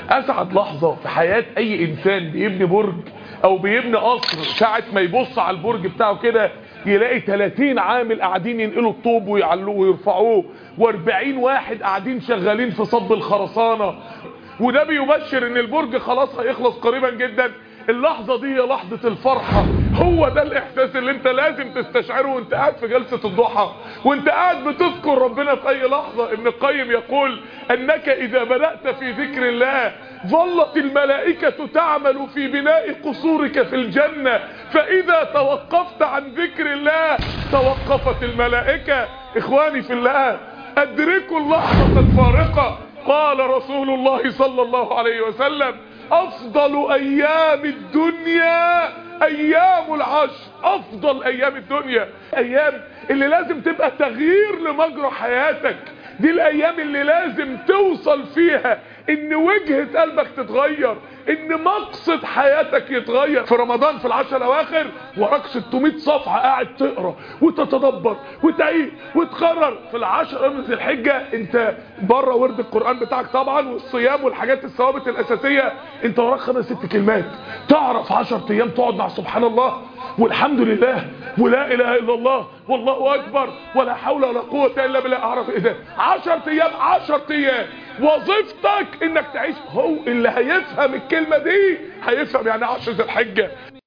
اسعد لحظة في حياة اي انسان بيبني برج او بيبني قصر، ساعة ما يبص على البرج بتاعه كده يلاقي 30 عامل قاعدين ينقلوا الطوب ويعلوه ويرفعوه، و40 واحد قاعدين شغالين في صب الخرسانة، وده بيبشر ان البرج خلاص هيخلص قريبا جدا. اللحظة دي هي لحظة الفرحة. هو ده الاحساس اللي انت لازم تستشعره وانت قاعد في جلسة الضحى، وانت قاعد بتذكر ربنا في اي لحظة. ابن القيم يقول انك اذا بدأت في ذكر الله ظلت الملائكة تعمل في بناء قصورك في الجنة، فاذا توقفت عن ذكر الله توقفت الملائكة. اخواني في الله، ادركوا اللحظة الفارقة. قال رسول الله صلى الله عليه وسلم افضل ايام الدنيا ايام العشر. افضل ايام الدنيا ايام اللي لازم تبقى تغيير لمجرى حياتك، دي الايام اللي لازم توصل فيها ان وجهة قلبك تتغير، ان مقصد حياتك يتغير. في رمضان في العشر الاواخر وراك 600 صفحة قاعد تقرا وتتدبر وتعيد وتقرر. في العشر من ذي الحجة انت بره ورد القرآن بتاعك طبعا والصيام والحاجات الثوابت الاساسية، انت وراك 5 6 كلمات تعرف 10 ايام تقعد مع سبحان الله والحمد لله ولا اله الا الله والله اكبر ولا حول ولا قوة الا بالله. اعرف ايه ده؟ 10 ايام 10 ايام وظيفتك انك تعيش. هو اللي هيفهم الكلمة دي هيفهم يعني 10 ذي الحجة.